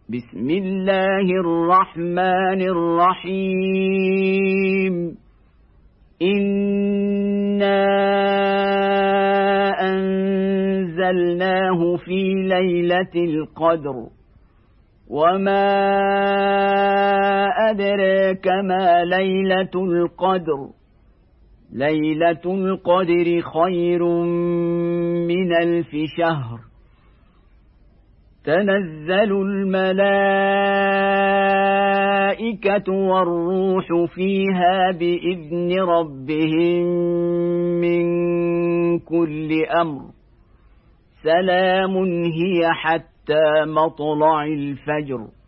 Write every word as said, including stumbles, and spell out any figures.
بسم الله الرحمن الرحيم إنا أنزلناه في ليلة القدر وما أدراك ما ليلة القدر ليلة القدر خير من ألف شهر تنزل الملائكة والروح فيها بإذن ربهم من كل أمر سلام هي حتى مطلع الفجر.